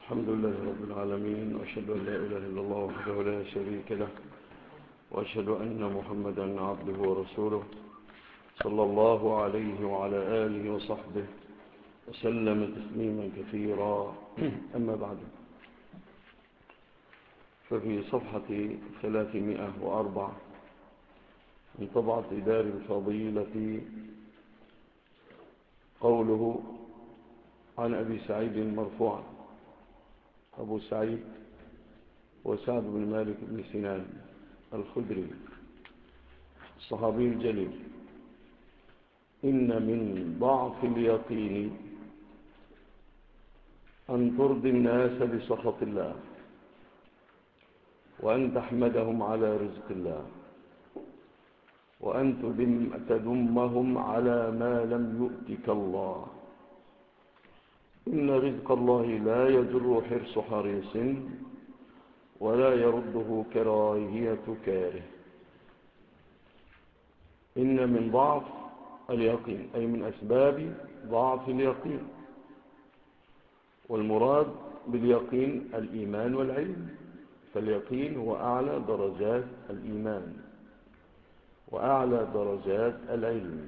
الحمد لله رب العالمين، وأشهد أن لا إله إلا الله وحده لا شريك له، وأشهد أن محمدا عبده ورسوله صلى الله عليه وعلى آله وصحبه وسلم تسليما كثيرا. أما بعد، ففي صفحة 304 من طبعة دار الفضيلة قوله عن أبي سعيد مرفوعا. أبو سعيد وسعد بن مالك بن سنان الخدري الصحابي الجليل: إن من ضعف اليقين أن ترضي الناس بسخط الله، وأن تحمدهم على رزق الله، وأن تذمهم على ما لم يؤتك الله. إن رزق الله لا يجر حرص حريص، ولا يرده كراهية كاره. إن من ضعف اليقين أي من أسباب ضعف اليقين، والمراد باليقين الإيمان والعلم، فاليقين هو أعلى درجات الإيمان وأعلى درجات العلم.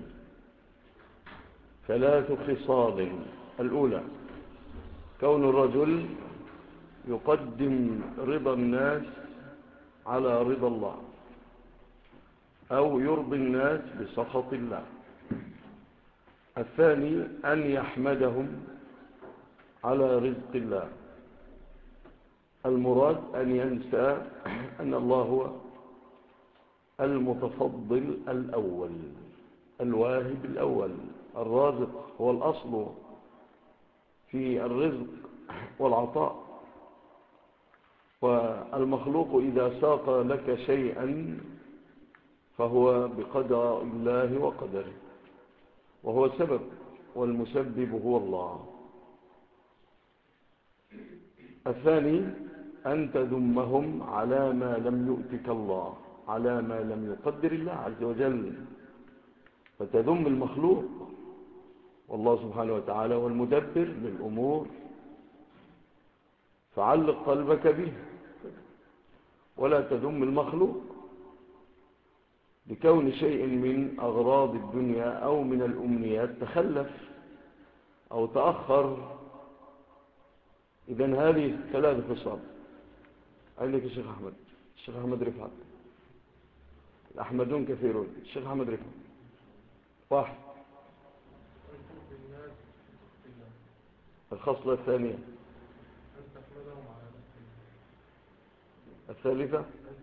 ثلاث خصال: الأولى كون الرجل يقدم رضا الناس على رضا الله، أو يرضي الناس بسخط الله. الثاني أن يحمدهم على رزق الله، المراد أن ينسى أن الله هو المتفضل الأول، الواهب الأول، الرازق، هو الأصل في الرزق والعطاء. والمخلوق إذا ساق لك شيئا فهو بقدر الله وقدره، وهو سبب، والمسبب هو الله. الثاني أن تذمهم على ما لم يؤتك الله، على ما لم يقدر الله عز وجل، فتذم المخلوق، والله سبحانه وتعالى هو المدبر للأمور، فعلق قلبك به، ولا تذم المخلوق بكون شيء من أغراض الدنيا أو من الأمنيات تخلف أو تأخر. إذن هذه ثلاث خصال. عندك الشيخ أحمد، الشيخ أحمد رفعت، الأحمدون كثيرون. الشيخ أحمد رفعت: واحد. الخصلة الثانية: الثالثة: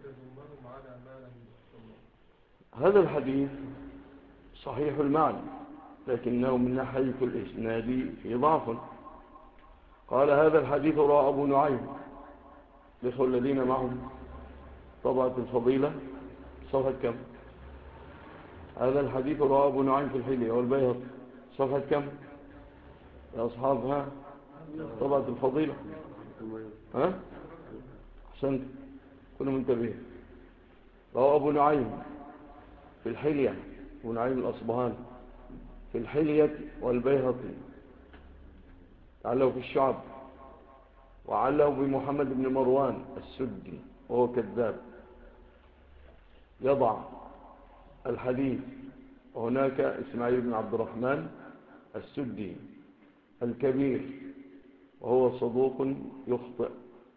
هذا الحديث صحيح المعنى، لكنه من ناحية الإسناد في ضعف. قال: هذا الحديث رواه أبو نعيم. الإخوة الذين معهم طبعة الفضيلة صفحة كم؟ هذا الحديث رواه أبو نعيم في الحلية والبيهقي صفحة كم يا أصحابها؟ طبعة الفضيلة. ها؟ أحسنت، كونوا منتبهين. رواه أبو نعيم في الحلية، أبو نعيم الأصبهاني في الحلية والبيهقي، علّه في الشعب، وعلّه بمحمد بن مروان السدي وهو كذاب يضع الحديث. وهناك إسماعيل بن عبد الرحمن السدي الكبير وهو صدوق يخطئ،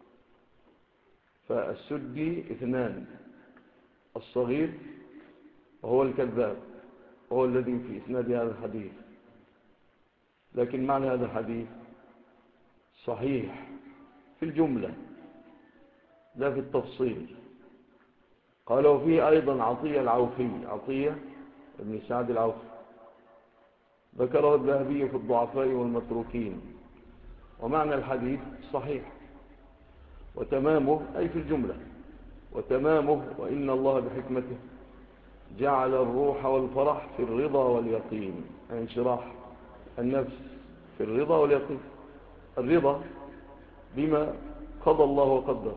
فالسدي اثنان: الصغير وهو الكذاب، وهو الذي في إسناد هذا الحديث. لكن معنى هذا الحديث صحيح في الجملة لا في التفصيل. قالوا فيه أيضا عطية العوفي، عطية ابن سعد العوفي، ذكره الذهبي في الضعفاء والمتروكين، ومعنى الحديث صحيح، وتمامه أي في الجملة، وتمامه: وإن الله بحكمته جعل الروح والفرح في الرضا واليقين، أي انشراح النفس في الرضا واليقين. الرضا بما قضى الله وقدر،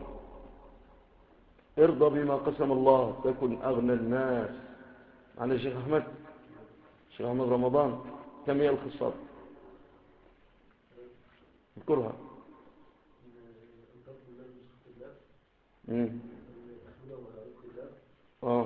ارضى بما قسم الله تكن أغنى الناس. عن الشيخ أحمد، الشيخ أحمد رمضان، كم هي الخصال؟ اذكرها. مم. آه.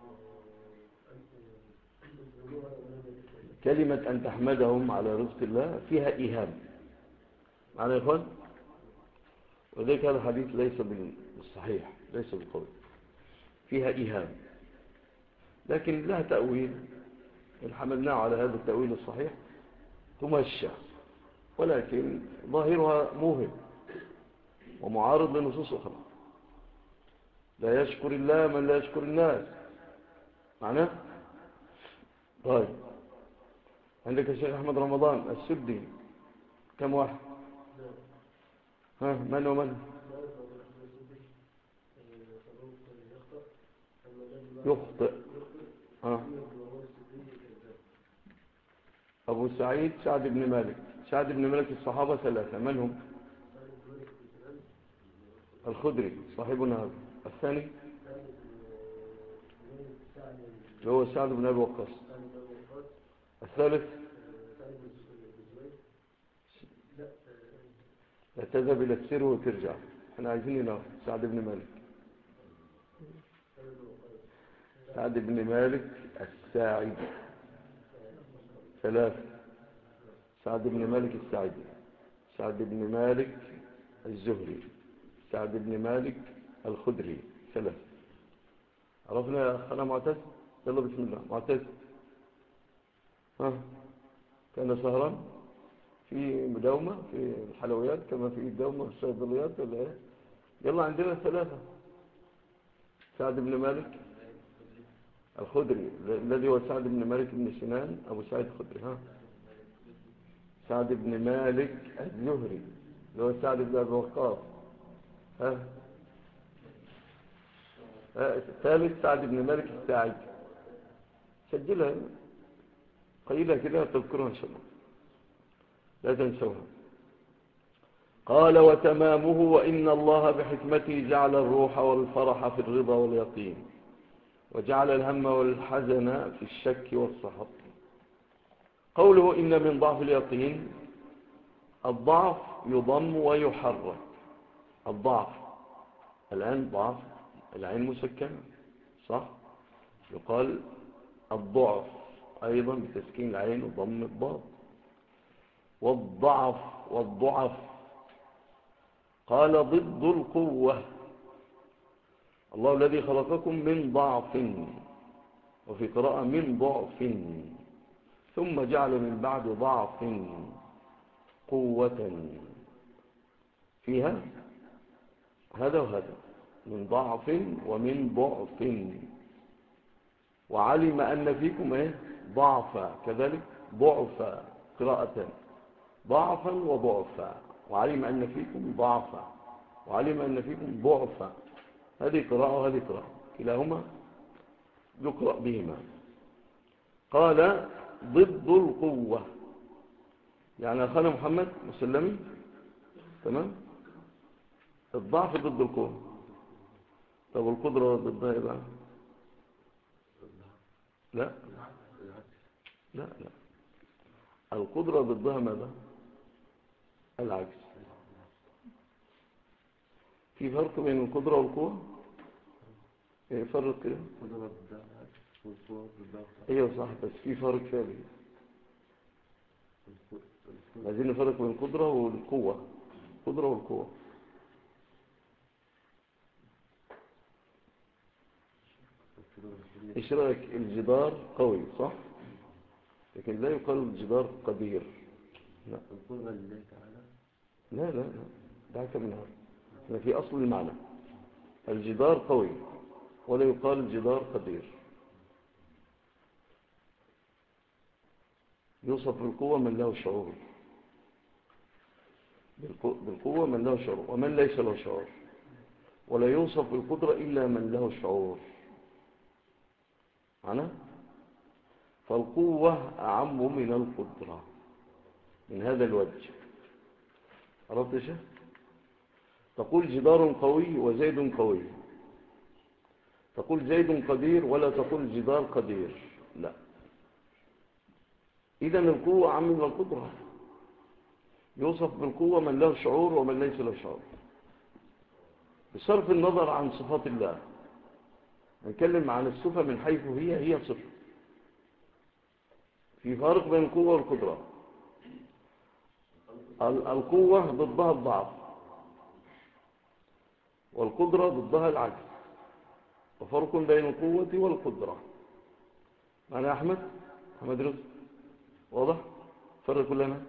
كلمة أن تحمدهم على رزق الله فيها إيهام، معنى يا إخوان، وذلك هذا الحديث ليس بالصحيح، ليس بالقول، فيها إيهام، لكن لها تأويل، إن حملناه على هذا التأويل الصحيح تمشى، ولكن ظاهرها موهم ومعارض لنصوص أخرى. لا يشكر الله من لا يشكر الناس، معناه. طيب، عندك الشيخ أحمد رمضان السدي، كم واحد؟ ها، من ومن؟ يخطئ. ها. أبو سعيد سعد بن مالك. سعد بن مالك الصحابة ثلاثة، من هم؟ الخدري صاحبنا هذا. الثاني اللي هو سعد بن أبي وقاص. الثالث لا تذهب إلى السر وترجع، احنا عايزين نعرف سعد بن مالك. سعد بن مالك الساعدي ثلاثة. سعد بن مالك الساعدي، سعد بن مالك الزهري، سعد بن مالك الخدري، ثلاثة. عرفنا يا أخنا معتز؟ يلا بسم الله. معتز، ها، كان سهران في مداومة في الحلويات كما في الدومة في الصيدليات ولا ايه؟ يلا عندنا ثلاثة. سعد بن مالك الخدري الذي هو سعد بن مالك بن سنان أبو سعيد الخدري. ها، سعد بن مالك الزهري اللي هو سعد بن أبي وقاص. ها، الثالث سعد بن مالك الساعدي. سجلها، قيلها كده تذكرها إن شاء الله، لا تنسوها. قال: وتمامه: وإن الله بحكمته جعل الروح والفرح في الرضا واليقين، وجعل الهم والحزن في الشك والسخط. قوله إن من ضعف اليقين، الضعف يضم ويحرك. الضعف الآن ضعف، العين مسكنة، صح؟ يقال الضعف أيضا بتسكين العين وضم الضاد. والضعف والضعف. قال: ضد القوة. الله الذي خلقكم من ضعف، وفي قراءة من ضعف، ثم جعل من بعد ضعف قوة، فيها هذا وهذا، من ضعف ومن ضعف. وعلم أن فيكم ايه ضعفا، كذلك ضعفا قراءة، ضعفا وضعفا. وعلم أن فيكم ضعفا، وعلم أن فيكم ضعفا. هذه قراءة وهذه قراءة، كلاهما يقرأ بهما. قال: ضد القوة، يعني أخانا محمد مسلمي، تمام؟ الضعف ضد القوة. طب القدرة ضدها ايه بقى؟ لا لا لا، القدرة ضدها ماذا؟ العجز. في فرق بين القدرة والقوة؟ ايه فرق كده؟ ايوه صح، بس في فرق ثاني. عايزين نفرق بين القدرة والقوة. القدرة والقوة. ايش رأيك؟ الجدار قوي صح، لكن لا يقال الجدار قدير. لا لا لا لا، دعك من هذا. احنا في أصل المعنى، الجدار قوي ولا يقال الجدار قدير. يوصف بالقوة من له شعور، بالقوة من له شعور ومن ليس له شعور، ولا يوصف بالقدرة إلا من له شعور. أنا فالقوة أعم من القدرة من هذا الوجه. عرفت شيء؟ تقول جدار قوي وزيد قوي، تقول زيد قدير ولا تقول جدار قدير، لا. إذن القوة أعم من القدرة. يوصف بالقوة من له شعور ومن ليس له شعور. بصرف النظر عن صفات الله، نتكلم عن الصفة من حيث هي صفة. في فرق بين القوة والقدرة. القوة ضدها الضعف، والقدرة ضدها العجز، وفرق بين القوة والقدرة. معنى يا أحمد رزق واضح؟ فرق لنا.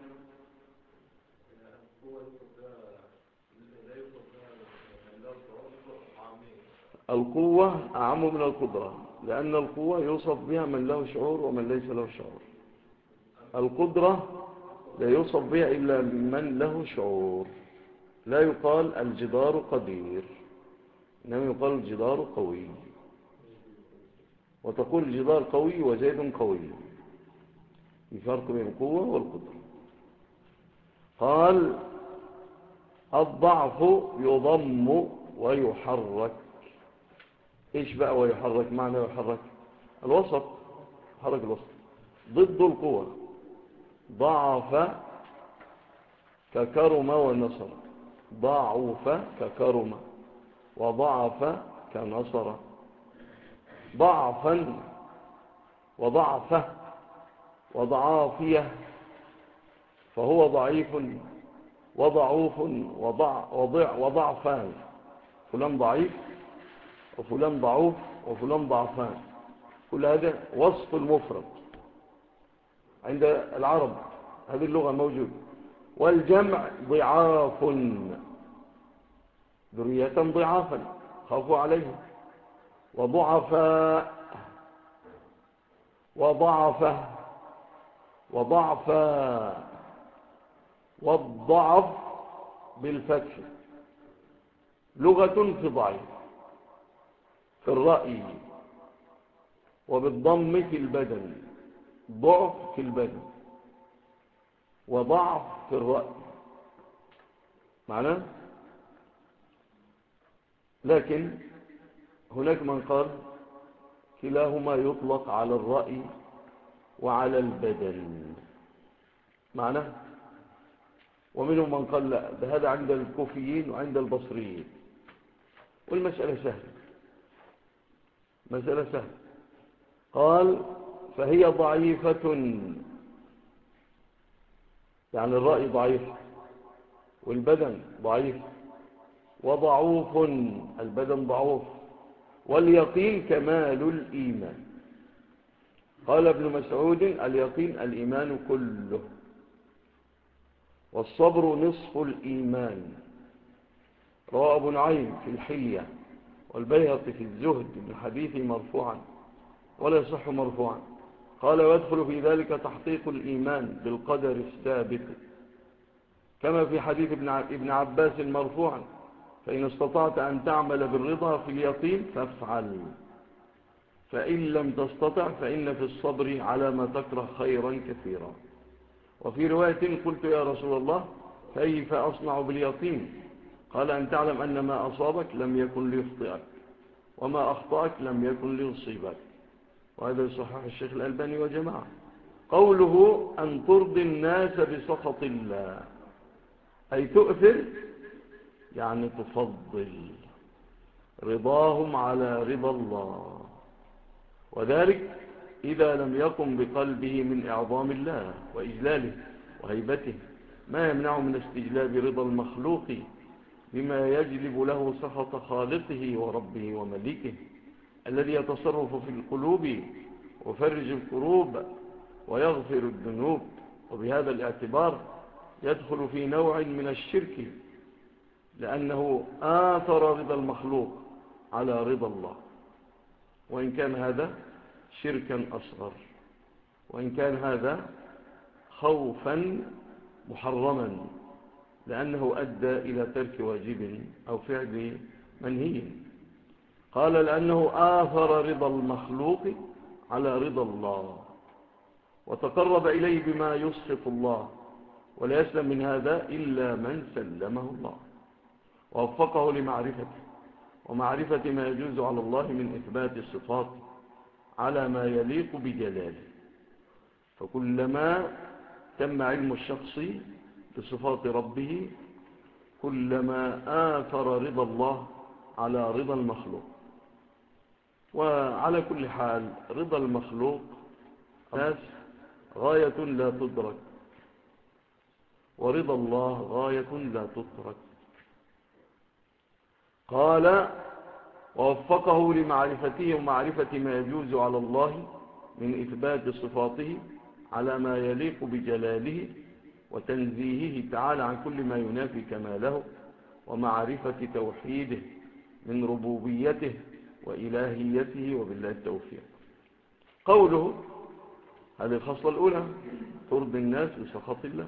القوة أعم من القدرة، لأن القوة يوصف بها من له شعور ومن ليس له شعور. القدرة لا يوصف بها إلا من له شعور. لا يقال الجدار قدير، إنما يقال الجدار قوي، وتقول الجدار قوي وزيد قوي. في فرق بين القوة والقدرة. قال الضعف يضم ويحرك. إيش بقى ويحرك؟ معنى يحرك الوسط، حرك الوسط. ضد القوة ضعف ككرم ونصر، ضعف ككرم، وضعف كنصر. ضعفا وضعفه وضعافية، فهو ضعيف وضعوف وضعفان. فلان ضعيف وفلان ضعوف وفلان ضعفان. كل هذا وصف المفرد عند العرب، هذه اللغة موجودة. والجمع ضعاف، ذرية ضعافا خافوا عليه. وضعفاء وضعفه وضعفا. والضعف بالفتح لغة في ضعيف في الرأي، وبالضم في البدن، ضعف في البدن وضعف في الرأي معناه. لكن هناك من قال كلاهما يطلق على الرأي وعلى البدن معناه. ومنهم من قال لا، هذا عند الكوفيين وعند البصريين. والمسألة سهلة، مسألة سهلة. قال فهي ضعيفة، يعني الرأي ضعيف والبدن ضعيف، وضعوف البدن ضعوف، واليقين كمال الإيمان. قال ابن مسعود اليقين الإيمان كله، والصبر نصف الإيمان. رواه أبو نعيم في الحلية والبيهقي في الزهد من حديث مرفوعا ولا يصح مرفوعا. قال ويدخل في ذلك تحقيق الإيمان بالقدر الثابت، كما في حديث ابن عباس مرفوعا فإن استطعت أن تعمل بالرضا في اليقين فافعل، فإن لم تستطع فإن في الصبر على ما تكره خيرا كثيرا. وفي رواية قلت يا رسول الله كيف أصنع باليقين؟ قال أن تعلم أن ما أصابك لم يكن ليخطئك، وما أخطأك لم يكن ليصيبك. وهذا يصحح الشيخ الألباني وجماعة. قوله أن ترضي الناس بسخط الله، أي تؤثر يعني تفضل رضاهم على رضا الله، وذلك إذا لم يقم بقلبه من إعظام الله وإجلاله وهيبته ما يمنع من استجلاب رضا المخلوق بما يجلب له سخط خالقه وربه ومليكه الذي يتصرف في القلوب وفرج الكروب ويغفر الذنوب. وبهذا الاعتبار يدخل في نوع من الشرك، لأنه آثر رضا المخلوق على رضا الله، وإن كان هذا شركا أصغر، وإن كان هذا خوفا محرما لأنه أدى إلى ترك واجب أو فعل منهي. قال لأنه آثر رضا المخلوق على رضا الله وتقرب إليه بما يسخط الله، ولا يسلم من هذا إلا من سلمه الله ووفقه لمعرفته ومعرفة ما يجوز على الله من إثبات الصفات على ما يليق بجلاله. فكلما تم علم الشخص بصفات ربه كلما آثر رضا الله على رضا المخلوق. وعلى كل حال رضا المخلوق ناس غاية لا تدرك، ورضا الله غاية لا تترك. قال: ووفقه لمعرفته ومعرفة ما يجوز على الله من إثبات صفاته على ما يليق بجلاله، وتنزيهه تعالى عن كل ما ينافي كماله، ومعرفة توحيده من ربوبيته وإلهيته، وبالله التوفيق. قوله: هذه الخصلة الأولى ترضي الناس بسخط الله.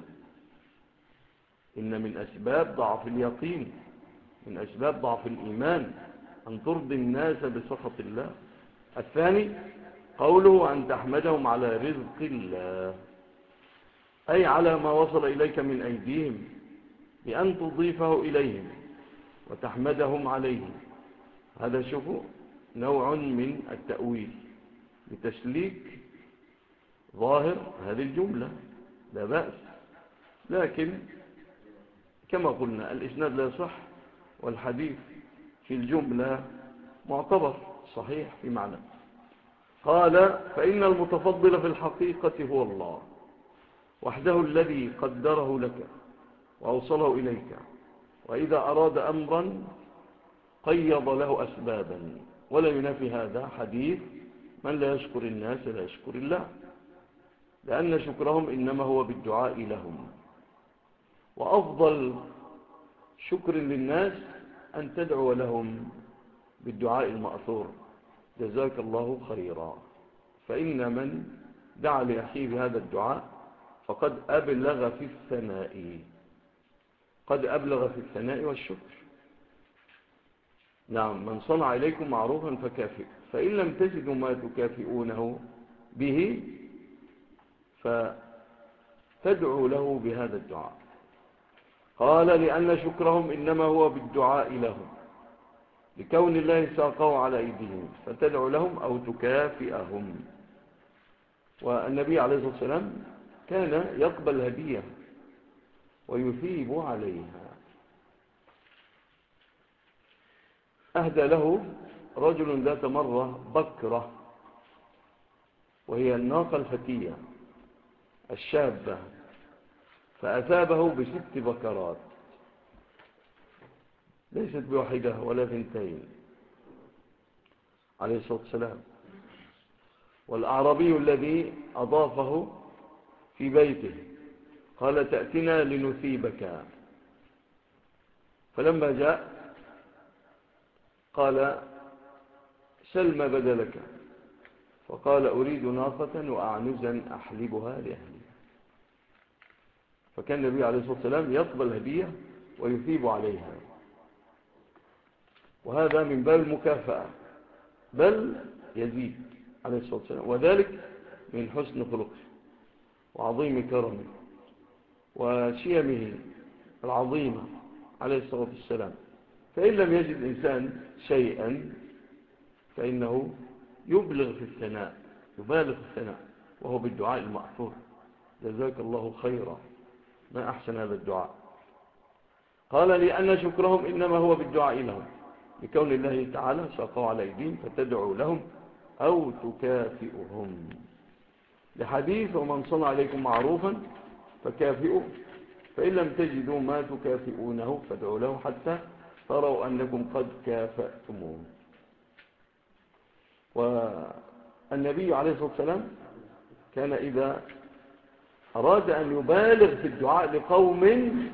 إن من أسباب ضعف اليقين، من أسباب ضعف الإيمان، أن ترضي الناس بسخط الله. الثاني قوله: أن تحمدهم على رزق الله، أي على ما وصل إليك من أيديهم، بأن تضيفه إليهم وتحمدهم عليه. هذا شوفوا نوع من التأويل لتسليك ظاهر هذه الجملة، لا بأس، لكن كما قلنا الإسناد لا يصح، والحديث في الجملة معتبر صحيح في معنى. قال: فإن المتفضل في الحقيقة هو الله وحده، الذي قدره لك وأوصله إليك، وإذا أراد أمرا قيض له أسبابا. ولا ينافي هذا حديث: من لا يشكر الناس لا يشكر الله، لأن شكرهم إنما هو بالدعاء لهم. وأفضل شكر للناس أن تدعو لهم بالدعاء المأثور: جزاك الله خيرا. فإن من دعا لأخيه بهذا الدعاء فقد أبلغ في الثناء، قد أبلغ في الثناء والشكر. نعم: من صنع إليكم معروفا فكافئ، فإن لم تجدوا ما تكافئونه به فتدعوا له بهذا الدعاء. قال: لأن شكرهم إنما هو بالدعاء لهم، لكون الله ساقه على أيديهم، فتدعو لهم أو تكافئهم. والنبي عليه الصلاة والسلام كان يقبل هدية ويثيب عليها. أهدى له رجل ذات مرة بكرة، وهي الناقة الفتية الشابة، فأثابه ب6 بكرات، ليست بواحدة ولا 2 عليه الصلاة والسلام. والأعرابي الذي أضافه في بيته قال: تأتنا لنثيبك. فلما جاء قال: سل ما بدا لك. فقال: أريد ناقة وأعنزا أحلبها لأهلي. فكان النبي عليه الصلاة والسلام يقبل هدية ويثيب عليها، وهذا من باب المكافأة، بل يزيد عليه الصلاة والسلام، وذلك من حسن خلقه وعظيم كرمه وشيمه العظيمة عليه الصلاة والسلام. فإن لم يجد إنسان شيئا فإنه يبالغ في الثناء، وهو بالدعاء المأثور: جزاك الله خيرا. ما أحسن هذا الدعاء. قال: لأن شكرهم إنما هو بالدعاء لهم، لكون الله تعالى ساقوا على أيديهم، فتدعو لهم أو تكافئهم. لحديث: ومن صنع عليكم معروفا فكافئوا، فإن لم تجدوا ما تكافئونه فادعوا له حتى تروا أنكم قد كافأتموه. والنبي عليه الصلاة والسلام كان إذا أراد أن يبالغ في الدعاء لقوم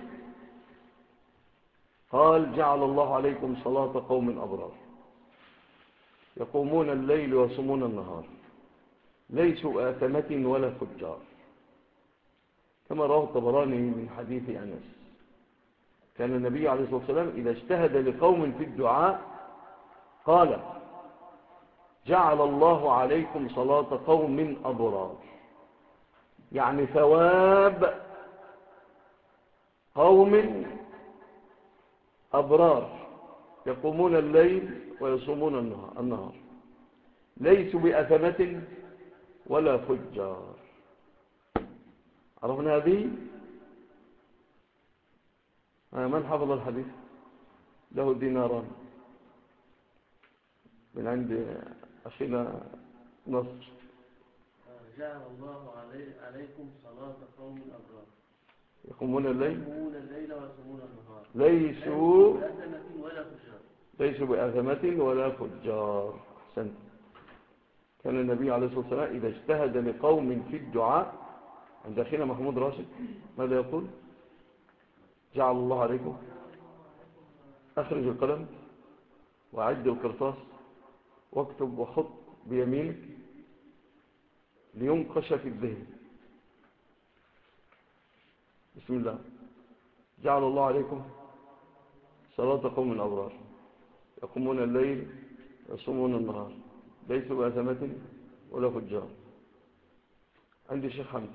قال: جعل الله عليكم صلاة قوم أبرار يقومون الليل ويصومون النهار، ليسوا آثمة ولا فجار، كما رواه الطبراني من حديث أنس. كان النبي عليه الصلاة والسلام إذا اجتهد لقوم في الدعاء قال: جعل الله عليكم صلاة قوم أبرار، يعني ثواب قوم أبرار يقومون الليل ويصومون النهار، ليسوا بأثمة ولا فجار. عرفنا هذه؟ من حفظ الحديث له ديناران. من عند أخينا نصر. جعل الله عليكم صلاة قوم أبرار يقومون الليل ويصومون النهار ليسوا بأثمة ولا فجار. ليسوا بأثمة ولا فجار. أحسنت. كان النبي عليه الصلاة والسلام إذا اجتهد لقوم في الدعاء عند أخينا محمود راشد ماذا يقول؟ جعل الله عليكم. أخرج القلم وأعد القرطاس واكتب وخط بيمينك لينقش في الذهن. بسم الله. جعل الله عليكم صلاة قوم الأبرار يقومون الليل ويصومون النهار ليسوا بأثمة ولا فجار. عندي شيخ حمد.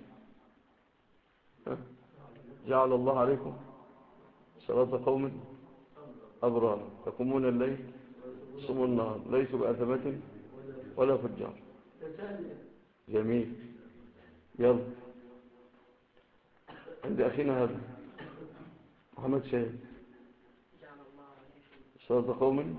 جعل الله عليكم صلاة قوم أبرار يقومون الليل ويصومون النهار ليسوا بأثمة ولا فجار. جميل. يلا عند أخينا هذا محمد شاهد. صلاة قوم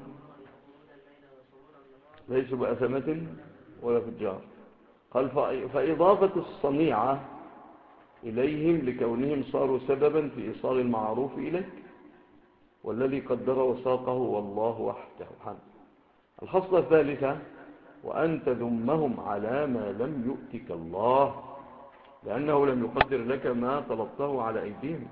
ليسوا بأثمة ولا فجار. قال فإضافة الصنيعة إليهم لكونهم صاروا سببا في إيصال المعروف إليك والذي قدر وساقه والله وحده. الخصلة الثالثة وأن تذمهم على ما لم يؤتك الله لأنه لم يقدر لك ما طلبته على أيديهم،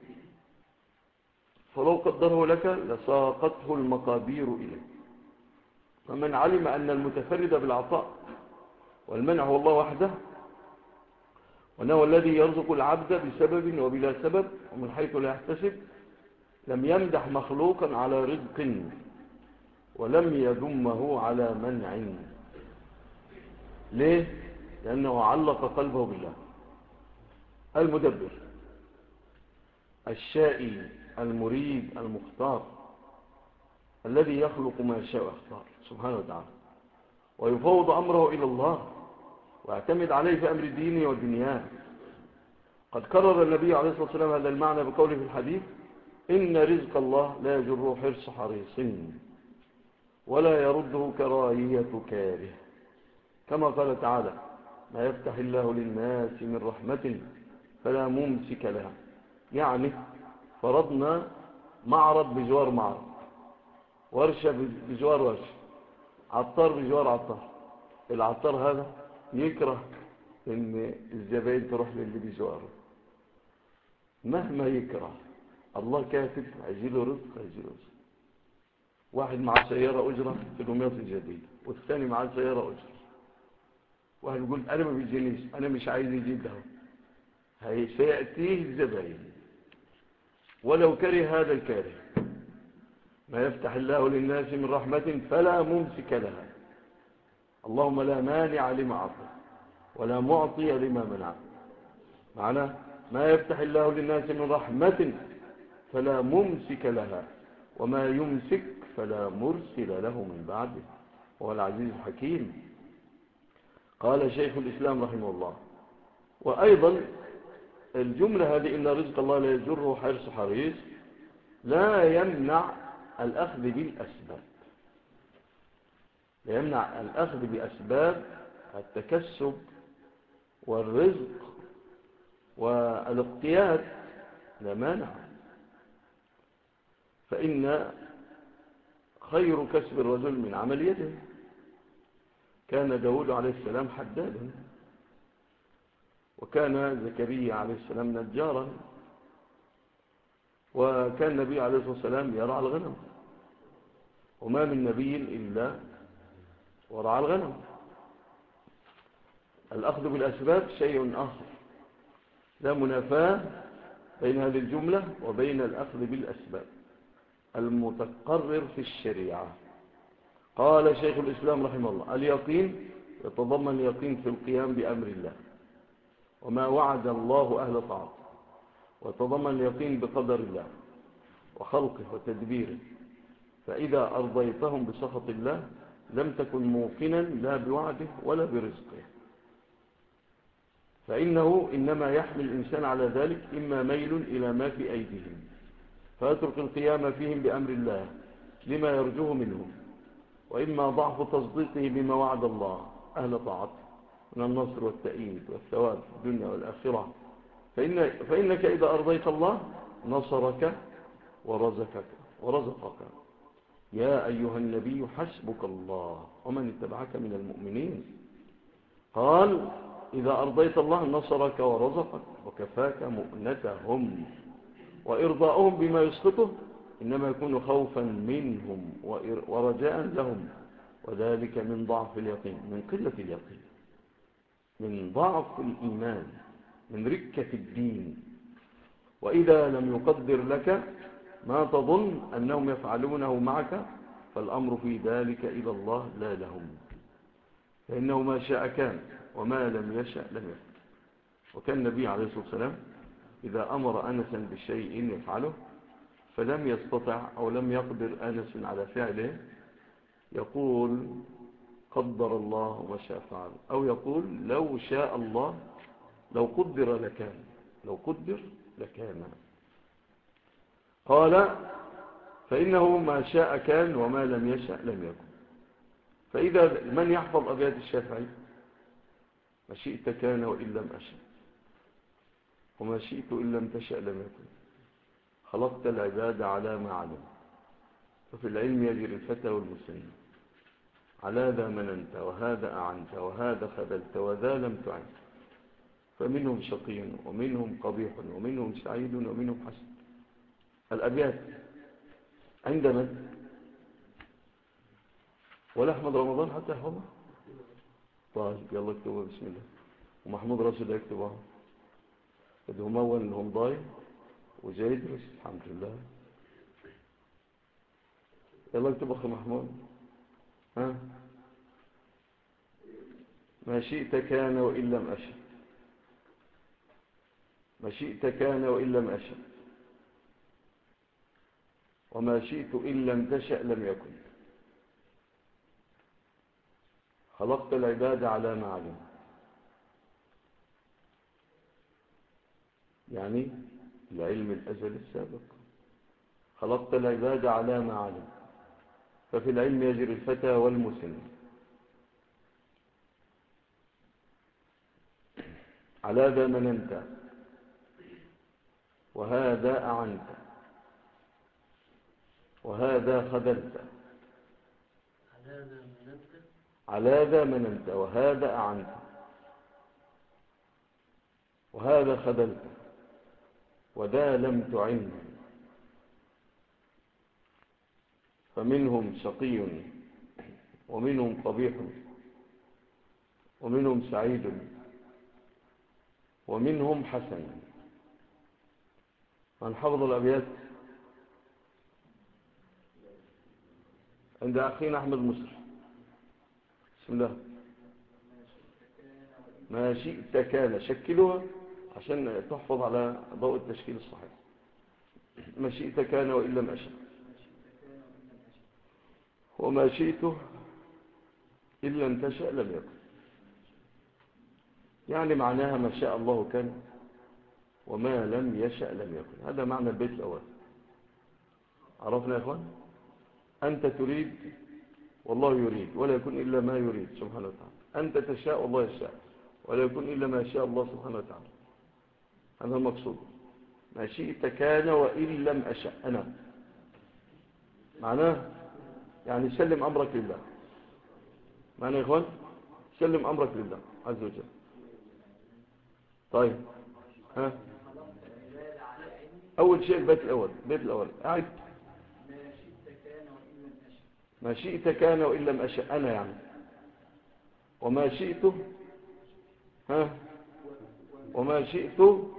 فلو قدره لك لساقته المقادير إليك. فمن علم أن المتفرد بالعطاء والمنع هو الله وحده وأنه الذي يرزق العبد بسبب وبلا سبب ومن حيث لا يحتسب لم يمدح مخلوقا على رزق ولم يذمه على منع. ليه؟ لأنه علق قلبه بالله المدبر الشائي المريد المختار الذي يخلق ما يشاء ويختار سبحانه وتعالى ويفوض أمره إلى الله واعتمد عليه في أمر دينه ودنياه. قد كرر النبي عليه الصلاة والسلام هذا المعنى بقوله في الحديث إن رزق الله لا يجره حرص حريص ولا يرده كراهية كاره، كما قال تعالى ما يفتح الله للناس من رحمة فلا ممسك لها. يعني فرضنا معرض بجوار معرض، ورشة بجوار ورشة، عطار بجوار عطار. العطار هذا يكره ان الزبائن تروح للي بجواره مهما يكره. الله كاتب هيجيله رزق هيجيله رزق. واحد معاه سيارة أجرة في دمياط الجديدة والثاني معاه سيارة أجرة. واحد يقول أنا ما بيجينيش أنا مش عايز يجيب له سيأتيه الزبائن ولو كره هذا الكاره. ما يفتح الله للناس من رحمة فلا ممسك لها اللهم لا مانع لما أعطى ولا معطي لما منع. معناه ما يفتح الله للناس من رحمة فلا ممسك لها وما يمسك فلا مرسل له من بعده هو العزيز الحكيم. قال شيخ الإسلام رحمه الله وأيضا الجملة هذه إن رزق الله لا يجره حرص حريص لا يمنع الأخذ بالأسباب، لا يمنع الأخذ بأسباب التكسب والرزق والاقتياد، لا مانع. فإن خير كسب الرجل من عمل يده. كان داود عليه السلام حدادا وكان زكريا عليه السلام نجارا وكان النبي عليه الصلاة والسلام يرعى الغنم وما من نبي إلا ورعى الغنم. الأخذ بالأسباب شيء آخر، لا منافاة بين هذه الجملة وبين الأخذ بالأسباب المتقرر في الشريعة. قال شيخ الإسلام رحمه الله اليقين يتضمن اليقين في القيام بأمر الله وما وعد الله أهل طاعته، ويتضمن اليقين بقدر الله وخلقه وتدبيره، فإذا أرضيتهم بسخط الله لم تكن موقنا لا بوعده ولا برزقه، فإنه إنما يحمل الإنسان على ذلك إما ميل إلى ما في أيديهم فيترك القيام فيهم بأمر الله لما يرجوه منهم، وإما ضعف تصديقه بما وعد الله أهل طاعته من النصر والتأييد والثواب في الدنيا والآخرة. فإنك إذا أرضيت الله نصرك ورزقك. يا أيها النبي حسبك الله ومن اتبعك من المؤمنين. قال إذا أرضيت الله نصرك ورزقك وكفاك مؤنتهم. وإرضاؤهم بما يسخطه إنما يكون خوفا منهم ورجاء لهم، وذلك من ضعف اليقين، من قلة اليقين، من ضعف الإيمان، من ركة الدين. وإذا لم يقدر لك ما تظن أنهم يفعلونه معك فالأمر في ذلك إلى الله لا لهم، فإنه ما شاء كان وما لم يشأ لم يكن. وكان النبي عليه الصلاة والسلام إذا أمر أنسا بالشيء يفعله فلم يستطع أو لم يقدر أنس على فعله يقول قدر الله ما شاء فعل، أو يقول لو شاء الله لو قدر لكان، لو قدر لكان. قال فإنه ما شاء كان وما لم يشأ لم يكن. فإذا من يحفظ أبيات الشافعي؟ ما شئت كان وإن لم أشأ، وما شئت إن لم تشأ لم يكن، خلقت العباد على ما علم، ففي العلم يجري الفتى والمسن، على ذا مننت وهذا أعنت وهذا خذلت وذا لم تعن، فمنهم شقي ومنهم قبيح ومنهم سعيد ومنهم حسن. الأبيات عند من؟ ولا أحمد رمضان حتى يحفظها؟ طيب يلا اكتبها بسم الله. ومحمود راشد يكتبها، هم أول هم ضاي وجايدرس الحمد لله. يلا اكتب أخي محمود. ها ما شئت كان وإن لم أشأ، ما شئت كان وإن لم أشأ، وما شئت إن لم تشأ لم يكن، خلقت العباد على ما علم. يعني العلم الأزل السابق، خلقت العباد على ما علم، ففي العلم يجري الفتى والمسن، على ذا مننت وهذا أعنت وهذا خذلت، على ذا مننت وهذا أعنت وهذا خذلت وذا لم تعن، فمنهم شقي ومنهم قبيح ومنهم سعيد ومنهم حسن. من حفظ الأبيات عند أخينا أحمد مصر؟ بسم الله. ما شئت كان، شكلها عشان تحفظ على ضوء التشكيل الصحيح. ما شئت كان وإن لم أشأ، وما شئته إن لم تشأ لم يكن. يعني معناها ما شاء الله كان وما لم يشأ لم يكن. هذا معنى البيت الأول. عرفنا يا إخوان؟ أنت تريد والله يريد ولا يكون إلا ما يريد سبحانه وتعالى. أنت تشاء والله يشاء ولا يكون إلا ما شاء الله سبحانه وتعالى. هذا المقصود. ما شئت كان وإن لم أشأ. أنا معناه يعني سلم أمرك لله. معنى يا إخوان سلم أمرك لله عز وجل. طيب ها أول شيء البيت الأول أعد. ما شئت كان وإن لم أشأ، أنا يعني. وما شئته ها وما شئت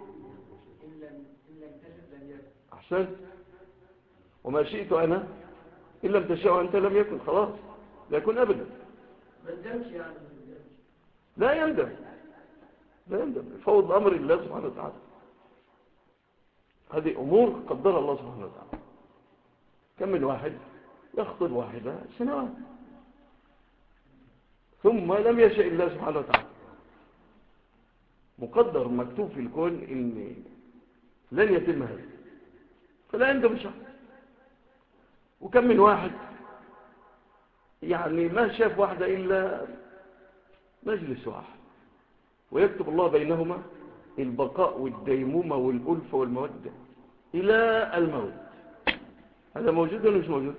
أحسن. وما شئت أنا إن لم تشاء أنت لم يكن. خلاص لا يكون أبدا. لا يندم فوض أمر الله سبحانه وتعالى. هذه أمور قدرها الله سبحانه وتعالى. كم من واحد يخطب واحدة سنوات ثم لم يشاء الله سبحانه وتعالى. مقدر مكتوب في الكون إن لن يتم هذا، فلا يندم شيء. وكم من واحد يعني ما شاف واحدة إلا مجلس واحد، ويكتب الله بينهما البقاء والديمومة والألفة والمودة إلى الموت. هذا موجود ولا مش موجود؟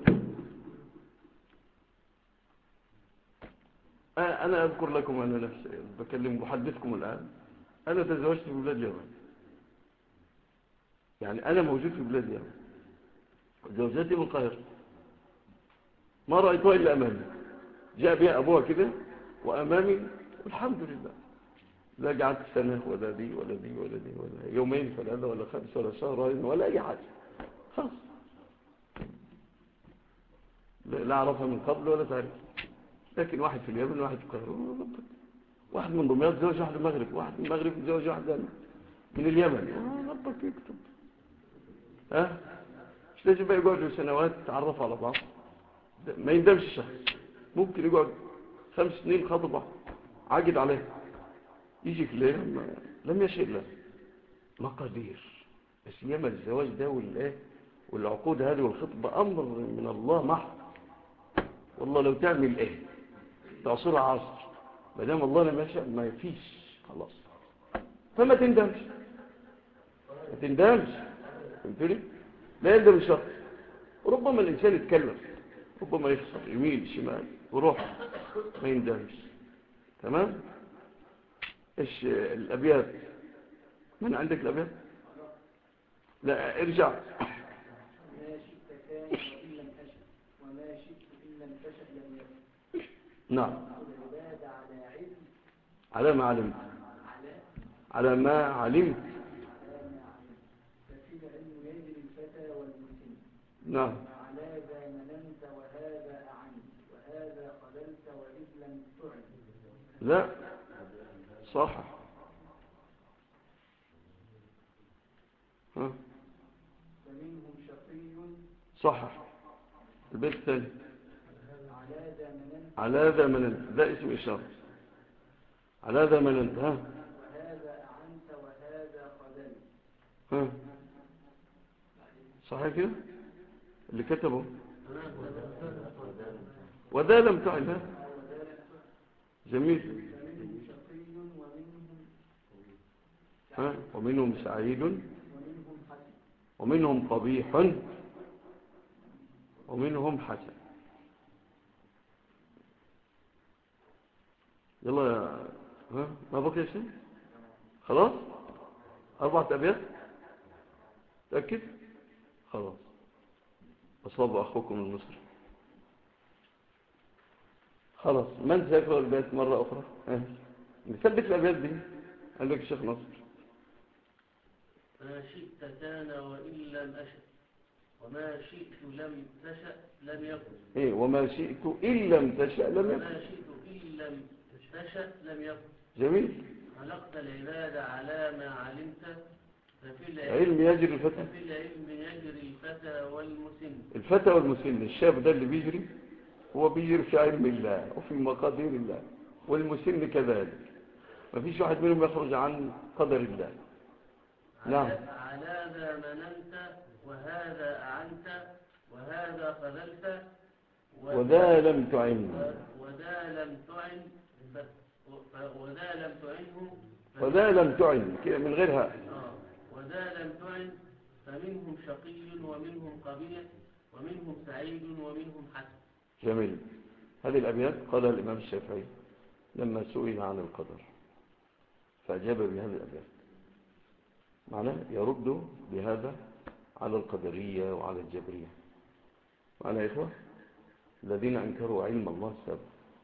أنا أذكر لكم أنا نفسي بكلم محدثكم الآن، أنا تزوجت في بلاد اليمن، يعني أنا موجود في بلاد اليمن، زوجتي من القاهرة، ما رأيتها إلا أمامي، جاء بها أبوها كده وأمامي والحمد لله، لا قعدت سنة ولا دي ولا دي ولا دي ولا يومين ثلاثة ولا خمسة ولا شهرين ولا أي حاجة، خلاص لا أعرفها من قبل ولا تعرف. لكن واحد في اليمن واحد في القاهرة، واحد من دمياط زوج واحد من المغرب، واحد من المغرب زوج واحد من اليمن، ربك يكتب. مش لازم بقى يقعدوا سنوات تعرفوا على بعض، ما يندمش الشخص، ممكن يقعد 5 سنين خطبة عاقد عليه، يجي في ليلة لم يشاء الله، مقادير. بس ياما الزواج ده والعقود هذه والخطبة أمر من الله محض، والله لو تعمل تعصرها عصر، ما دام الله لم يشاء ما فيش خلاص، فما تندمش، ما تندمش، فهمتني؟ لا يندم الشخص، ربما الإنسان يتكلم، ربما يخسر يمين شمال وروح، ما يندمش. تمام؟ ايش الأبيات؟ من عندك الأبيات؟ لا ارجع. ما شئت كان وإن لم أشأ، وما شئت إن لم تشأ لم يكن. نعم. العباد على علم، على ما علمت، على ما علمت، ففي العلم يجري الفتى والمسن. نعم. على ذا مننت وهذا أعنت، وهذا قبلت وإذ لم تعن. لا صح. فمنهم شقي، صح. البيت الثاني، على ذا مننت، على ذا مننت، ده اسم إشارة، على ذا مننت. وهذا أعنت وهذا قبلت. صح كده اللي كتبه، وذا لم تعن. جميل. فمنهم شقي ومنهم سعيد ومنهم حسن، ومنهم قبيح ومنهم حسن. يلا ما بقي شيء، خلاص 4 أبيات، تأكد خلاص. أصاب أخوكم المصري. خلاص من سيقرأ الأبيات مرة أخرى؟ نثبت الأبيات دي، عندك الشيخ نصر. ما شئت كان وإن لم أشأ، وما شئت لم تشأ لم يكن. وما شئت إن لم تشأ لم يكن. وما شئت إن لم تشأ لم يكن. جميل. خلقت العباد على ما علمت، ففي العلم يجري الفتى، ففي العلم يجري الفتى والمسن. الفتى والمسن، الشاب ده اللي بيجري هو بيجري في علم الله وفي مقادير الله، والمسن كذلك، ما فيش واحد منهم يخرج عن قدر الله. نعم. على ذا مننت وهذا أعنت وهذا خذلت وذا لم تعن، وذا لم تعن وذا لم تعنه، وذا لم تعن من غيرها. وذا لم تعن فمنهم شقي ومنهم قبيح ومنهم سعيد ومنهم حسن. جميل. هذه الأبيات قالها الإمام الشافعي لما سئل عن القدر، فأجاب بهذه الأبيات، معناه يرد بهذا على القدرية وعلى الجبرية. معنا يا إخوة الذين أنكروا علم الله السابق.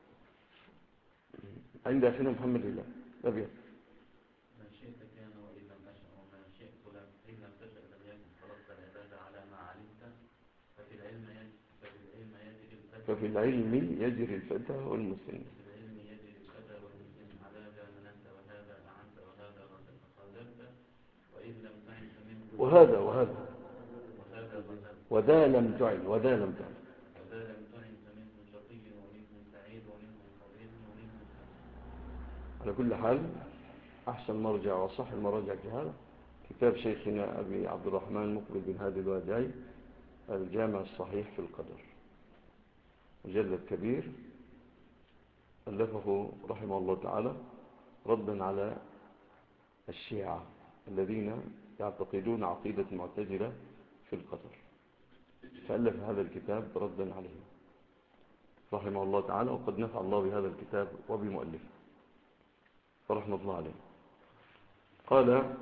عند أخينا محمد الله أبيات. ما شئت كان وإن لم أشأ، وما شئت إن لم تشأ لم يكن. خلقت العباد على ما علمت، ففي العلم يجري الفتى، ففي العلم يجري الفتى والمسن. على ذا مننت وهذا أعنت وهذا خذلت، وإذ لم تعن فمنهم وهذا وذا لم تعن، وذا لم تعن فمنهم شقي ومنهم سعيد ومنهم قبيح ومنهم حسن. على كل حال أحسن مرجع وصح المراجع في هذا كتاب شيخنا أبي عبد الرحمن مقبل بن هادي الوادعي، الجامع الصحيح في القدر. مجلد كبير ألفه رحمه الله تعالى ردا على الشيعة الذين يعتقدون عقيدة المعتزلة في القدر، فألف هذا الكتاب ردا عليهم رحمه الله تعالى، وقد نفع الله بهذا الكتاب وبمؤلفه فرحمة الله عليه. قال: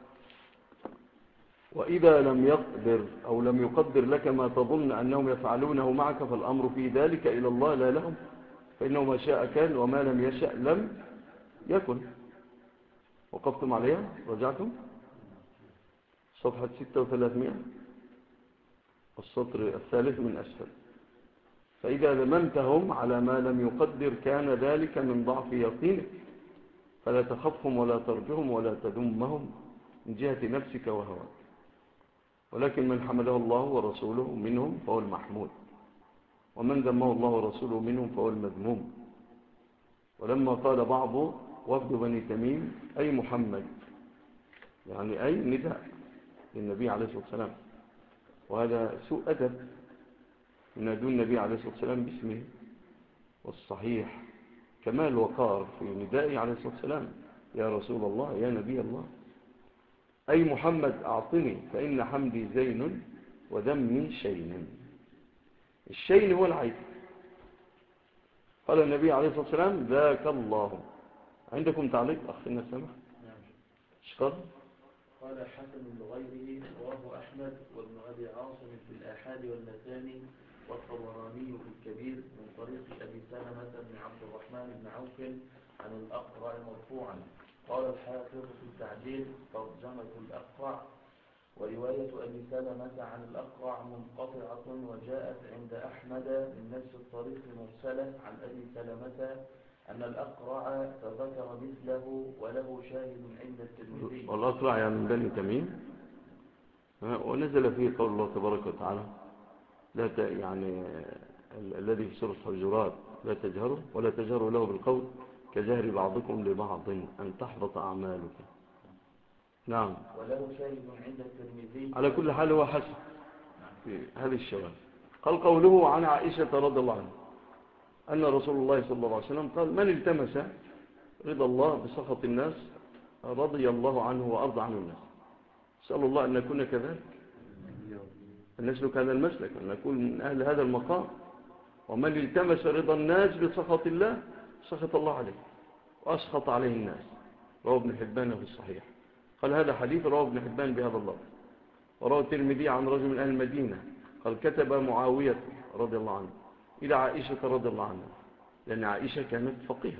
وإذا لم يقدر أو لم يقدر لك ما تظن أنهم يفعلونه معك فالأمر في ذلك إلى الله لا لهم، فإنه ما شاء كان وما لم يشأ لم يكن. وقفتم عليها؟ رجعتم صفحة 3600 السطر الثالث من أسفل. فإذا ذممتهم على ما لم يقدر كان ذلك من ضعف يقينك، فلا تخفهم ولا ترجهم ولا تذمهم من جهة نفسك وهواك، ولكن من حمله الله ورسوله منهم فهو المحمود، ومن ذمه الله ورسوله منهم فهو المذموم. ولما قال بعض وفد بني تميم أي محمد، يعني أي نداء للنبي عليه الصلاة والسلام، وهذا سوء أدب ينادون النبي عليه الصلاة والسلام باسمه، والصحيح كمال وقار في ندائه عليه الصلاة والسلام يا رسول الله يا نبي الله. أي محمد أعطني فإن حمدي زين وذمي شين. الشين هو العيب. قال النبي عليه الصلاة والسلام ذاك الله. عندكم تعليق أخينا سمح؟ نعم. اشكر. قال حسن لغيره رواه أحمد وابن أبي عاصم في الآحاد والمثاني والطبراني في الكبير من طريق أبي سلمة بن عبد الرحمن بن عوف عن الأقرع مرفوعا. قال الحافظ في التعديل ترجمة الأقرع. ورواية أبي سلمة عن الأقرع منقطعة وجاءت عند أحمد من نفس الطريق مرسلة عن أبي سلمة أن الأقرع فذكر مثله وله شاهد عند الترمذي. والأقرع يعني من بني تميم، ونزل فيه قول الله تبارك وتعالى لا يعني الذي في سورة الحجرات لا تجهروا ولا تجهروا له بالقول كجهر بعضكم لبعض أن تحبط أعمالكم. نعم. وله شاهد عند الترمذي. على كل حال هو حسن في هذه الشواهد. قال قوله عن عائشة رضي الله عنها أن رسول الله صلى الله عليه وسلم قال من التمس رضا الله بسخط الناس رضي الله عنه وأرضى عنه الناس. أسأل الله أن نكون كذلك، أن نسلك هذا المسلك، أن نكون من أهل هذا المقام. ومن التمس رضا الناس بسخط الله سخط الله عليه وأسخط عليه الناس. رواه ابن حبان في الصحيح. قال هذا حديث رواه ابن حبان بهذا اللفظ. وروى الترمذي عن رجل من أهل المدينة قال كتب معاوية رضي الله عنه إلى عائشة رضي الله عنها، لأن عائشة كانت فقيهة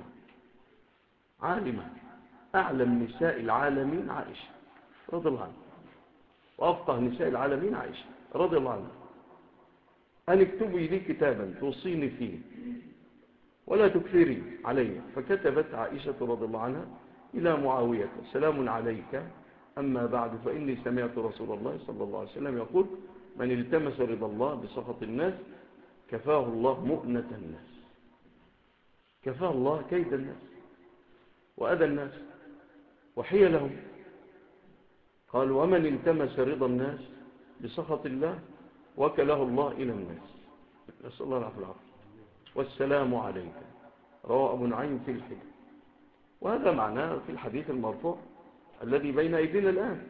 عالمة، أعلم نساء العالمين عائشة رضي الله عنها، وأفقه نساء العالمين عائشة رضي الله عنها، أن اكتبي لي كتابا توصيني فيه ولا تكثري علي. فكتبت عائشة رضي الله عنها إلى معاوية سلام عليك أما بعد فإني سمعت رسول الله صلى الله عليه وسلم يقول من التمس رضا الله بسخط الناس كفاه الله مؤنة الناس، كفاه الله كيد الناس وأذى الناس وحيلهم. قال ومن التمس رضا الناس بسخط الله وكله الله إلى الناس. نسأل الله العفو والعافية. والسلام عليك. رواه أبو نعيم في الحلم. وهذا معناه في الحديث المرفوع الذي بين أيدينا الآن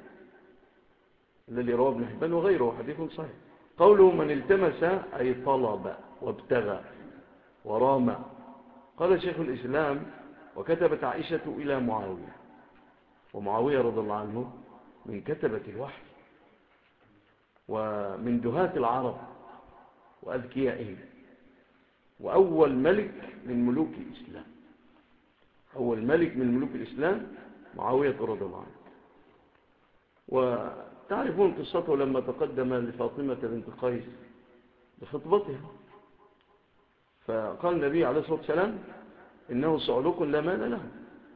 الذي رواه ابن حبان وغيره حديث صحيح. قوله من التمس أي طلب وابتغى ورام. قال شيخ الإسلام وكتبت عائشة إلى معاوية، ومعاوية رضي الله عنه من كتبة الوحي ومن دهاة العرب وأذكيائهم، وأول ملك من ملوك الإسلام، أول ملك من ملوك الإسلام معاوية رضي الله عنه. وتعرفون قصته لما تقدم لفاطمة بنت قيس بخطبتها، فقال النبي عليه الصلاة والسلام إنه صعلوك لا مال له،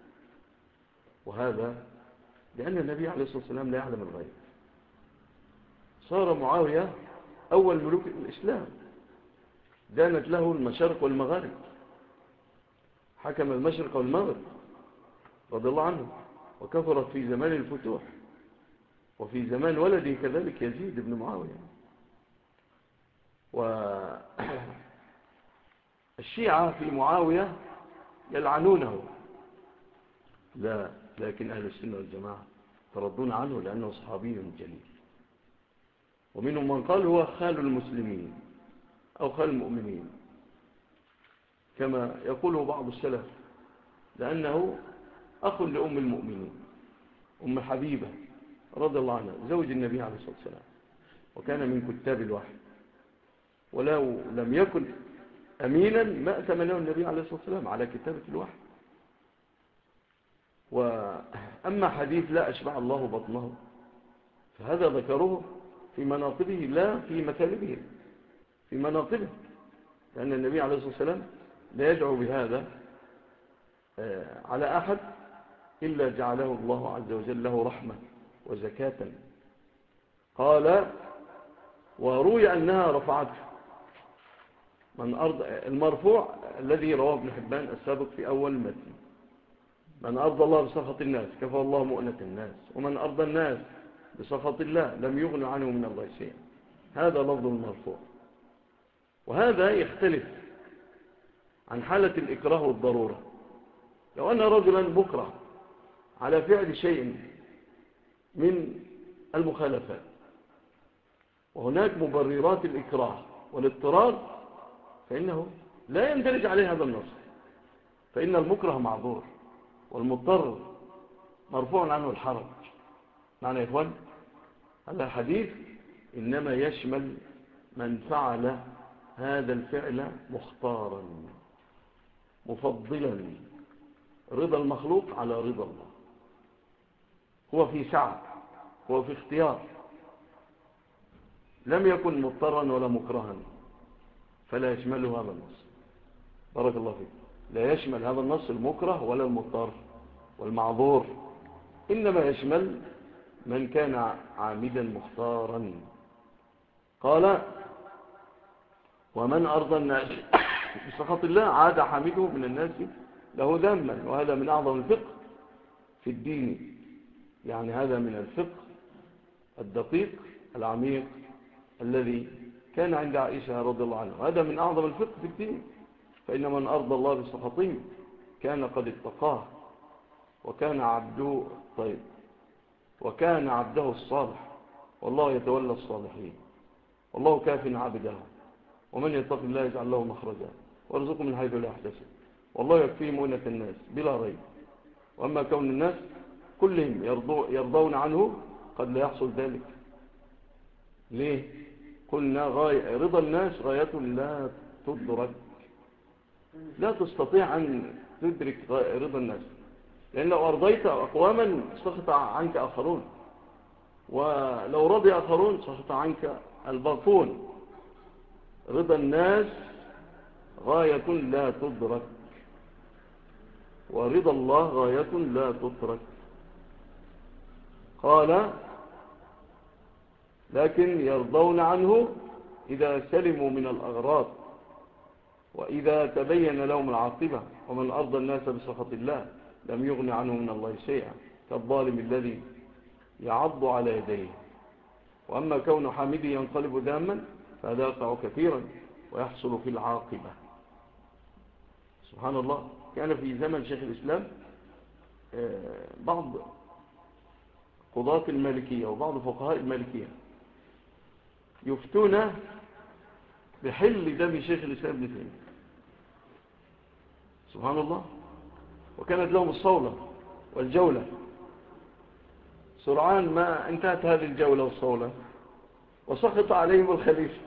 وهذا لأن النبي عليه الصلاة والسلام لا يعلم الغيب. صار معاوية أول ملوك الإسلام، دانت له المشارق والمغارب، حكم المشرق والمغرب رضي الله عنه، وكفرت في زمان الفتوح وفي زمان ولده كذلك يزيد بن معاوية. الشيعة في معاوية يلعنونه، لا، لكن أهل السنة والجماعة تردون عنه لأنه صحابي جليل، ومنهم من قال هو خال المسلمين أو خال المؤمنين كما يقوله بعض السلف، لأنه أخ لأم المؤمنين أم حبيبة رضي الله عنها زوج النبي عليه الصلاة والسلام، وكان من كتاب الوحي، ولو لم يكن أمينا ما أتمناه النبي عليه الصلاة والسلام على كتابة الوحي. وأما حديث لا أشبع الله بطنه فهذا ذكره في مناقبه لا في مثالبه، في مناقبه، لأن النبي عليه الصلاة والسلام لا يدعو بهذا على أحد إلا جعله الله عز وجل له رحمة وزكاة. قال وروي أنها رفعته من أرض المرفوع الذي رواه ابن حبان السابق في أول المتن، من أرضى الله بسخط الناس كفى الله مؤنة الناس، ومن أرضى الناس بسخط الله لم يغن عنه من الله شيئا. هذا لفظ المرفوع. وهذا يختلف عن حالة الإكراه والضرورة. لو أن رجلا مكره على فعل شيء من المخالفات وهناك مبررات الإكراه والاضطرار فإنه لا يندرج عليه هذا النص، فإن المكره معذور والمضطر مرفوع عنه الحرج. معنى يا إخوان هذا الحديث إنما يشمل من فعل هذا الفعل مختارا مفضلا رضا المخلوق على رضا الله، هو في سعة، هو في اختيار، لم يكن مضطرا ولا مكرها، فلا يشمله هذا النص. بارك الله فيك. لا يشمل هذا النص المكره ولا المضطر والمعذور، إنما يشمل من كان عامدا مختارا. قال ومن أرضى الناس بسخط الله عاد حامده من الناس له ذاما. وهذا من أعظم الفقه في الدين، يعني هذا من الفقه الدقيق العميق الذي كان عند عائشة رضي الله عنها. هذا من أعظم الفقه في الدين، فإن من أرضى الله بسخطه كان قد اتقاه وكان عبده طيب وكان عبده الصالح، والله يتولى الصالحين، والله كاف عبده، ومن يتق الله يجعل له مخرجا وارزقه من حيث لا يحتسب، والله يكفيه مؤنة الناس بلا ريب. وأما كون الناس كلهم يرضون عنه قد لا يحصل ذلك. ليه؟ قلنا رضا الناس غاية لا تدرك، لا تستطيع أن تدرك رضا الناس، لأن لو أرضيت أقواما سخط عنك آخرون، ولو رضي آخرون سخط عنك الباقون. رضا الناس غاية لا تدرك، ورضا الله غاية لا تترك. قال لكن يرضون عنه إذا سلموا من الأغراض وإذا تبين لهم العاقبة. ومن أرضى الناس بسخط الله لم يغن عنه من الله شيئا كالظالم الذي يعض على يديه. وأما كون حامده ينقلب ذاما فهذا يقع كثيرا ويحصل في العاقبة. سبحان الله. كان في زمن شيخ الإسلام بعض قضاة المالكية وبعض فقهاء المالكية يفتون بحل دم شيخ الإسلام ابن تيمية. سبحان الله. وكانت لهم الصولة والجولة. سرعان ما انتهت هذه الجولة والصولة وسقط عليهم الخليفة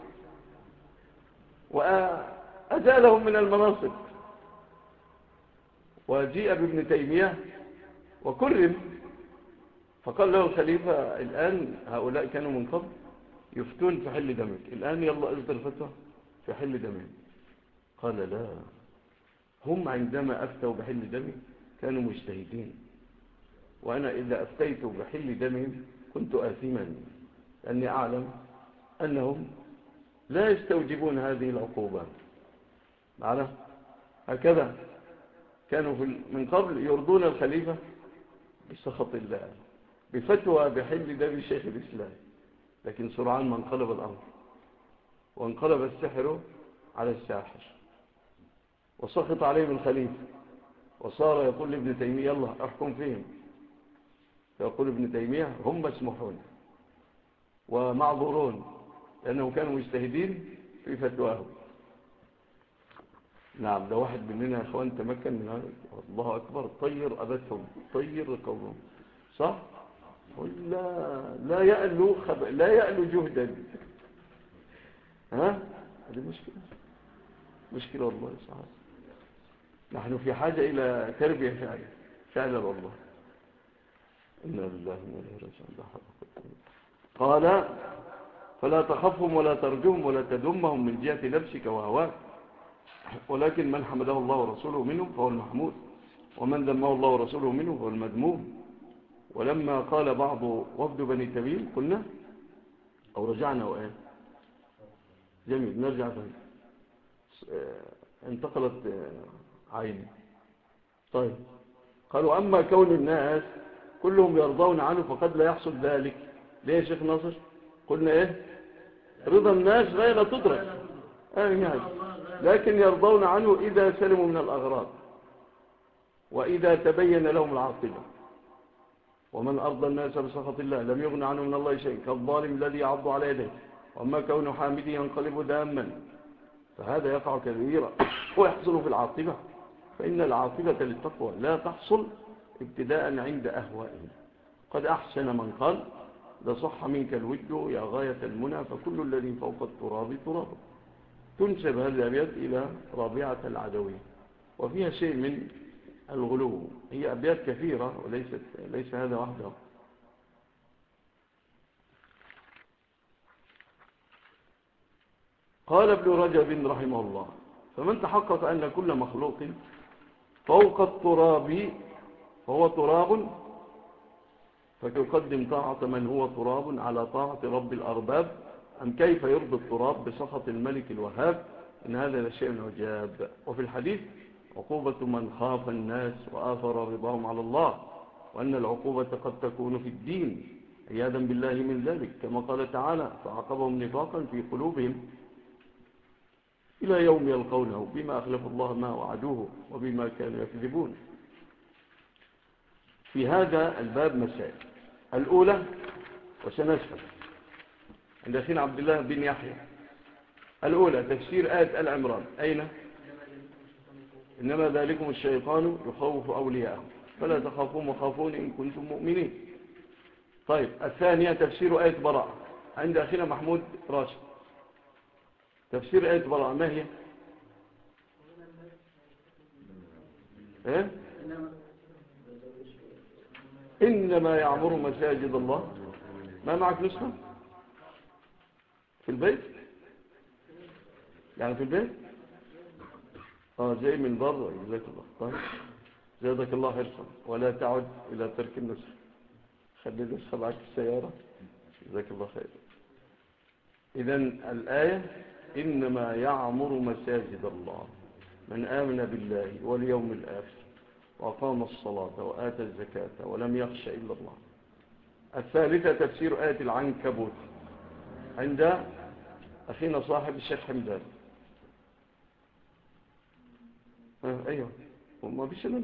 وأزالهم من المناصب، وجيء بابن تيمية وكرم، فقال له الخليفة الآن هؤلاء كانوا من قبل يفتون في حل دمك، الآن يلا اصدر فتوى في حل دمك. قال لا، هم عندما أفتوا بحل دمي كانوا مجتهدين، وأنا إذا أفتيت بحل دمهم كنت آثما، لأني أعلم أنهم لا يستوجبون هذه العقوبة. معنا هكذا كانوا من قبل يرضون الخليفة بسخط الله بفتوى بحل دم شيخ الإسلام، لكن سرعان ما انقلب الأمر وانقلب السحر على الساحر. وسخط عليهم الخليفة وصار يقول لابن تيمية يلا احكم فيهم، فيقول ابن تيمية هم مسموحون ومعذورون لأنهم كانوا مجتهدين في فتواهم. نعم، ده واحد مننا يا اخوان تمكن من هذا، الله أكبر، طير أبتهم، طير قومهم، صح؟ لا يألو جهدا. ها؟ هذه مشكلة والله صحيح. نحن في حاجة إلى تربية فعلا والله. إنا لله وإنا إليه راجعون. قال فلا تخفهم ولا ترجوهم ولا تذمهم من جهة نفسك وهواك، ولكن من حمده الله ورسوله منهم فهو المحمود، ومن ذمه الله ورسوله منهم فهو المذموم. ولما قال بعض وفد بني تميم قلنا أو رجعنا وآن جميل نرجع ثاني. انتقلت عيني. طيب قالوا أما كون الناس كلهم يرضون عنه فقد لا يحصل ذلك. ليه يا شيخ ناصر؟ قلنا ايه؟ رضا الناس غير لا تدرك، يعني لكن يرضون عنه إذا سلموا من الأغراض وإذا تبين لهم العاقبة. ومن أرضى الناس بسخط الله لم يغن عنه من الله شيء كالظالم الذي يعض على يديه. وأما كون حامده ينقلب داما فهذا يقع كبيرا ويحصل في العاقبة، فإن العاقبة للتقوى لا تحصل ابتداء عند أهوائهم. قد أحسن من قال لصح منك الود يا غاية المنى فكل الذي فوق التراب تراب. تنسب هذه الأبيات إلى رابعة العدوية وفيها شيء من الغلو. هي أبيات كثيرة ليس هذا وحده. قال ابن رجب رحمه الله فمن تحقق أن كل مخلوق فوق التراب فهو تراب فيقدم طاعة من هو تراب على طاعة رب الأرباب، أم كيف يرضي التراب بسخط الملك الوهاب؟ إن هذا لشيء عجاب. وفي الحديث عقوبة من خاف الناس وآثر رضاهم على الله، وأن العقوبة قد تكون في الدين عياذا بالله من ذلك، كما قال تعالى فعاقبهم نفاقا في قلوبهم إلى يوم يلقونه بما أخلف الله ما وعدوه وبما كانوا يكذبون. في هذا الباب مسائل. الأولى وسنسأل عند أخينا عبد الله بن يحيى. الأولى تفسير آية العمران أين؟ إنما ذلكم الشيطان يخوف أولياءه فلا تخافون وخافون إن كنتم مؤمنين. طيب الثانية تفسير آية براءة عند أخينا محمود راشد. تفسير آية براءة ما هي؟ إيه؟ إنما يعمر مساجد الله. ما معك نسخة في البيت؟ يعني في البيت؟ جاي من بره. جزاك الله. طيب زادك الله حرصا ولا تعد إلى ترك النسخ. خلي النسخة معك في السيارة. جزاك الله خير. إذن الآية إنما يعمر مساجد الله من آمن بالله واليوم الآخر وأقام الصلاة وآتى الزكاة ولم يخش إلا الله. الثالثة تفسير آية العنكبوت عند أخينا صاحب الشيخ حمدان. أيوه وما بيش أنت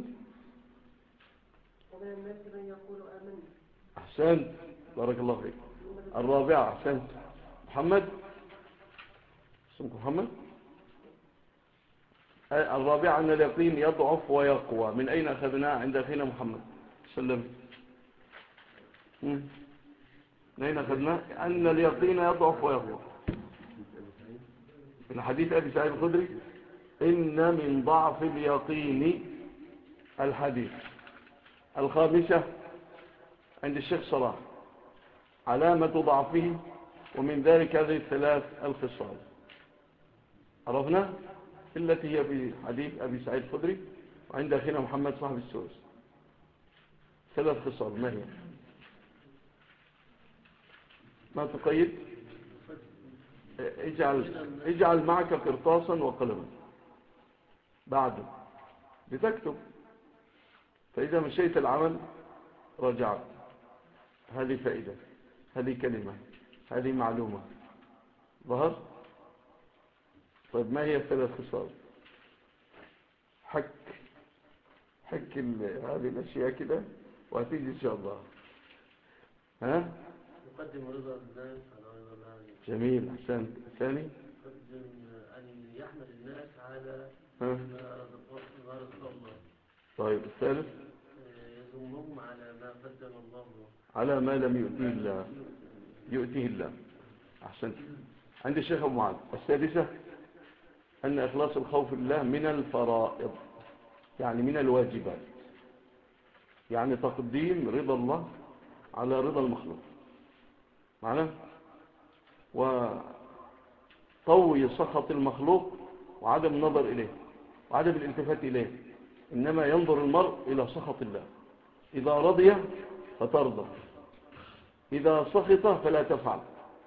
ومن الناس من يقول آمنا. أحسنت بارك الله فيك. الرابعة أحسنت محمد اسمك محمد. الرابعة أن اليقين يضعف ويقوى. من أين أخذناها؟ عند أخينا محمد سلم. من أين أخذناها؟ أن اليقين يضعف ويقوى من حديث أبي سعيد الخدري إن من ضعف اليقين الحديث. الخامسة عند الشيخ صلاح علامة ضعفه ومن ذلك هذه الثلاث الخصال عرفنا التي هي في حديث أبي سعيد الخدري وعند أخينا محمد صاحب السويس. ثلاث خصال ما هي؟ ما تقيد؟ اجعل معك قرطاسا وقلما بعده بتكتب، فإذا مشيت العمل رجعت. هذه فائدة، هذه كلمة، هذه معلومة ظهر. طيب ما هي الثلاث خصال؟ حك هذه الأشياء كده وهتيجي إن شاء الله. ها؟ يقدم رضا الناس على رضا الله. جميل، أحسنت. الثاني يقدم أن يحمد الناس على ها؟ ما رزق الله. طيب الثالث يذمهم على ما قدم الله له. على ما لم يؤتيه الله. أحسنت. عندي الشيخ أبو معاذ. السادسة أن إخلاص الخوف لله من الفرائض، يعني من الواجبات، يعني تقديم رضا الله على رضا المخلوق، معنا؟ وطوي سخط المخلوق وعدم النظر إليه وعدم الالتفات إليه، إنما ينظر المرء إلى سخط الله. إذا رضي فترضى، إذا سخط فلا تفعل.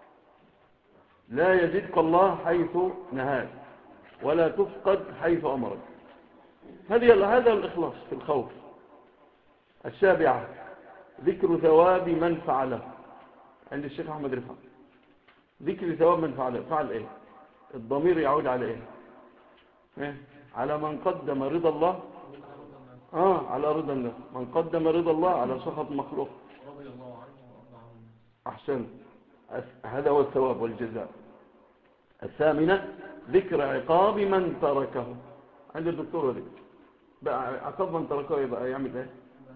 لا يزدك الله حيث نهاك ولا تفقد حيث أمرك. هذا الإخلاص في الخوف. السابعة ذكر ثواب من فعله. عند الشيخ أحمد رفعت ذكر ثواب من فعله. فعل إيه؟ الضمير يعود على إيه؟ على من قدم رضا الله، على رضا الله. من قدم رضا الله على سخط مخلوق. أحسن. هذا هو الثواب والجزاء. الثامنة ذكر عقاب من تركه. عند الدكتور ذكر بقى عقاب من تركه يبقى يعمل ايه؟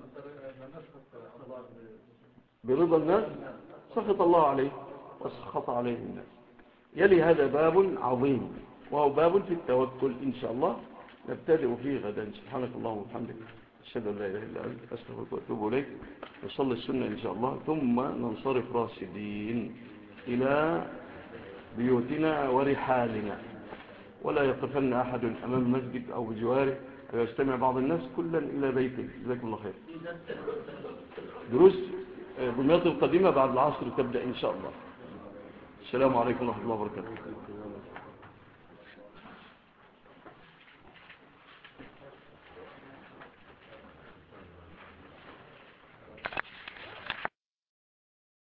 برضا الناس سخط الله عليه وسخط عليه الناس. يلي هذا باب عظيم وهو باب في التوكل إن شاء الله نبتدئ فيه غدا. سبحانك اللهم وبحمدك أشهد أن لا إله إلا أنت أستغفرك وأتوب إليك. نصلي السنة إن شاء الله ثم ننصرف راشدين إلى بيوتنا ورحالنا، ولا يقفن أحد أمام المسجد أو بجواره أو يجتمع بعض الناس كلا إلى بيته. جزاكم الله خير. دروس دمياط القديمة بعد العصر تبدأ إن شاء الله. السلام عليكم ورحمة الله وبركاته.